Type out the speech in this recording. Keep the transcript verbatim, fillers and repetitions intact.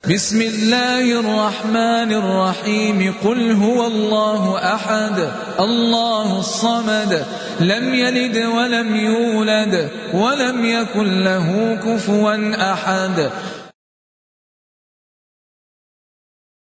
بسم الله الرحمن الرحيم قل هو الله أحد الله الصمد لم يلد ولم يولد ولم يكن له كفوا أحد